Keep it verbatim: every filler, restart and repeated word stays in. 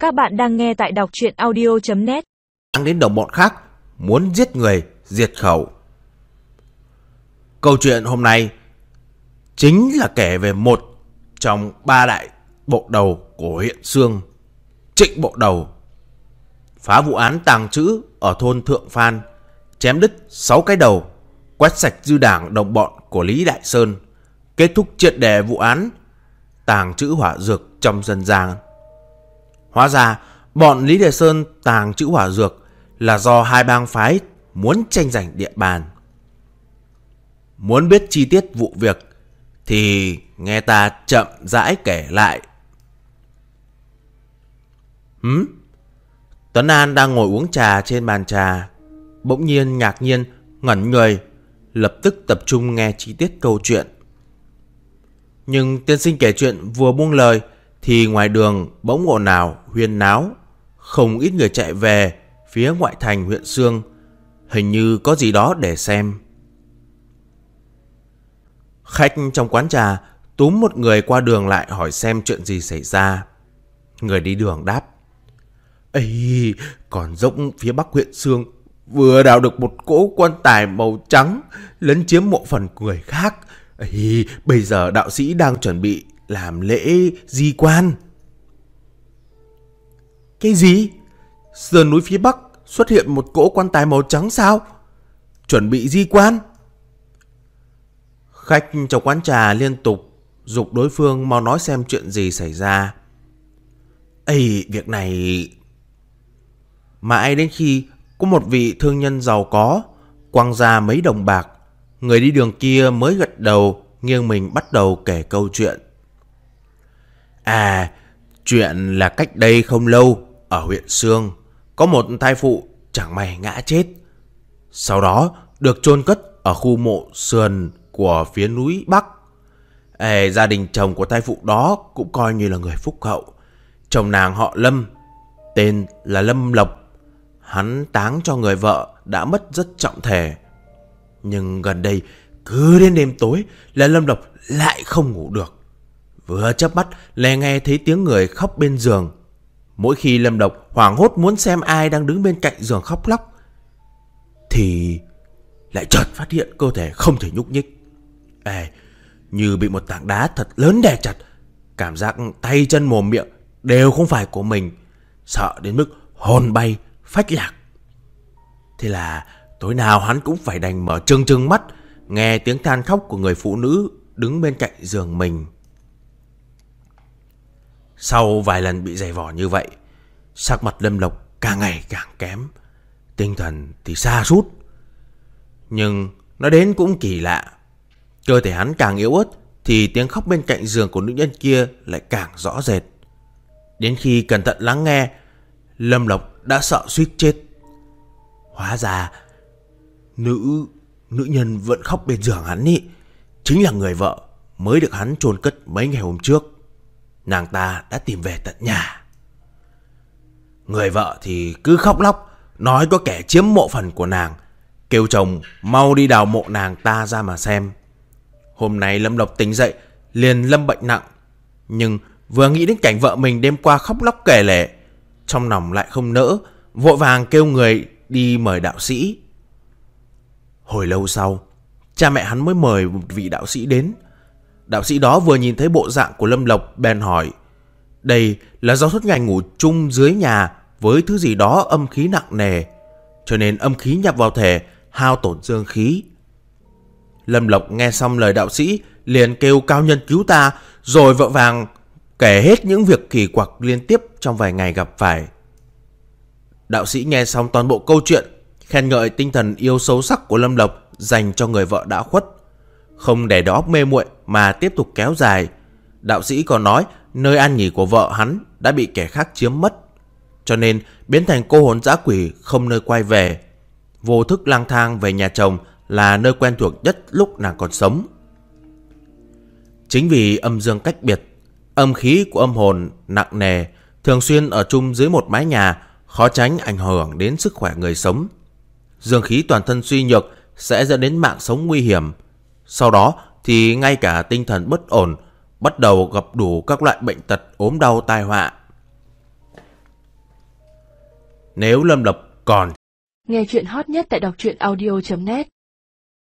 Các bạn đang nghe tại đọc truyện audio chấm net. Đang đến đồng bọn khác muốn giết người diệt khẩu. Câu chuyện hôm nay chính là kể về một trong ba đại bộ đầu của huyện Xương, Trịnh Bộ Đầu, phá vụ án tàng trữ ở thôn Thượng Phan, chém đứt sáu cái đầu, quét sạch dư đảng đồng bọn của Lý Đại Sơn, kết thúc triệt để vụ án tàng trữ hỏa dược trong dân gian. Hóa ra bọn Lý Đại Sơn tàng trữ hỏa dược là do hai bang phái muốn tranh giành địa bàn. Muốn biết chi tiết vụ việc thì nghe ta chậm rãi kể lại. Hứ? Tuấn An đang ngồi uống trà trên bàn trà, bỗng nhiên ngạc nhiên ngẩn người, lập tức tập trung nghe chi tiết câu chuyện. Nhưng tiên sinh kể chuyện vừa buông lời thì ngoài đường bỗng ồn ào huyên náo, không ít người chạy về phía ngoại thành huyện Xương, hình như có gì đó để xem. Khách trong quán trà túm một người qua đường lại hỏi xem chuyện gì xảy ra. Người đi đường đáp: "Ây, còn dốc phía bắc huyện Xương vừa đào được một cỗ quan tài màu trắng lấn chiếm mộ phần của người khác. Ây, bây giờ đạo sĩ đang chuẩn bị làm lễ di quan." "Cái gì? Sườn núi phía bắc xuất hiện một cỗ quan tài màu trắng sao? Chuẩn bị di quan?" Khách trong quán trà liên tục giục đối phương mau nói xem chuyện gì xảy ra. "Ây, việc này..." Mãi đến khi có một vị thương nhân giàu có quăng ra mấy đồng bạc, người đi đường kia mới gật đầu, nghiêng mình bắt đầu kể câu chuyện. À, chuyện là cách đây không lâu, ở huyện Xương có một thai phụ chẳng may ngã chết, sau đó được chôn cất ở khu mộ sườn của phía núi Bắc. À, gia đình chồng của thai phụ đó cũng coi như là người phúc hậu. Chồng nàng họ Lâm, tên là Lâm Lộc. Hắn táng cho người vợ đã mất rất trọng thể. Nhưng gần đây cứ đến đêm tối là Lâm Lộc lại không ngủ được. Vừa chớp mắt lại nghe thấy tiếng người khóc bên giường. Mỗi khi Lâm Lộc hoảng hốt muốn xem ai đang đứng bên cạnh giường khóc lóc thì lại chợt phát hiện cơ thể không thể nhúc nhích. Ê, như bị một tảng đá thật lớn đè chặt, cảm giác tay chân mồm miệng đều không phải của mình, sợ đến mức hồn bay phách lạc. Thế là tối nào hắn cũng phải đành mở trừng trừng mắt nghe tiếng than khóc của người phụ nữ đứng bên cạnh giường mình. Sau vài lần bị giày vò như vậy, sắc mặt Lâm Lộc càng ngày càng kém, tinh thần thì sa sút. Nhưng nó đến cũng kỳ lạ, cơ thể hắn càng yếu ớt thì tiếng khóc bên cạnh giường của nữ nhân kia lại càng rõ rệt. Đến khi cẩn thận lắng nghe, Lâm Lộc đã sợ suýt chết. Hóa ra Nữ Nữ nhân vẫn khóc bên giường hắn ý chính là người vợ mới được hắn chôn cất mấy ngày hôm trước. Nàng ta đã tìm về tận nhà. Người vợ thì cứ khóc lóc, nói có kẻ chiếm mộ phần của nàng, kêu chồng mau đi đào mộ nàng ta ra mà xem. Hôm nay Lâm Lộc tỉnh dậy liền lâm bệnh nặng, nhưng vừa nghĩ đến cảnh vợ mình đêm qua khóc lóc kể lể, trong lòng lại không nỡ, vội vàng kêu người đi mời đạo sĩ. Hồi lâu sau, cha mẹ hắn mới mời một vị đạo sĩ đến. Đạo sĩ đó vừa nhìn thấy bộ dạng của Lâm Lộc bèn hỏi, đây là do suốt ngày ngủ chung dưới nhà với thứ gì đó âm khí nặng nề, cho nên âm khí nhập vào thể, hao tổn dương khí. Lâm Lộc nghe xong lời đạo sĩ liền kêu cao nhân cứu ta, rồi vội vàng kể hết những việc kỳ quặc liên tiếp trong vài ngày gặp phải. Đạo sĩ nghe xong toàn bộ câu chuyện, khen ngợi tinh thần yêu sâu sắc của Lâm Lộc dành cho người vợ đã khuất. Không để đầu óc mê muội mà tiếp tục kéo dài, đạo sĩ còn nói nơi an nghỉ của vợ hắn đã bị kẻ khác chiếm mất, cho nên biến thành cô hồn dã quỷ không nơi quay về. Vô thức lang thang về nhà chồng là nơi quen thuộc nhất lúc nàng còn sống. Chính vì âm dương cách biệt, âm khí của âm hồn nặng nề, thường xuyên ở chung dưới một mái nhà, khó tránh ảnh hưởng đến sức khỏe người sống. Dương khí toàn thân suy nhược sẽ dẫn đến mạng sống nguy hiểm. Sau đó thì ngay cả tinh thần bất ổn, bắt đầu gặp đủ các loại bệnh tật ốm đau tai họa. Nếu Lâm Lộc còn Nghe chuyện hot nhất tại đọc truyện audio chấm net.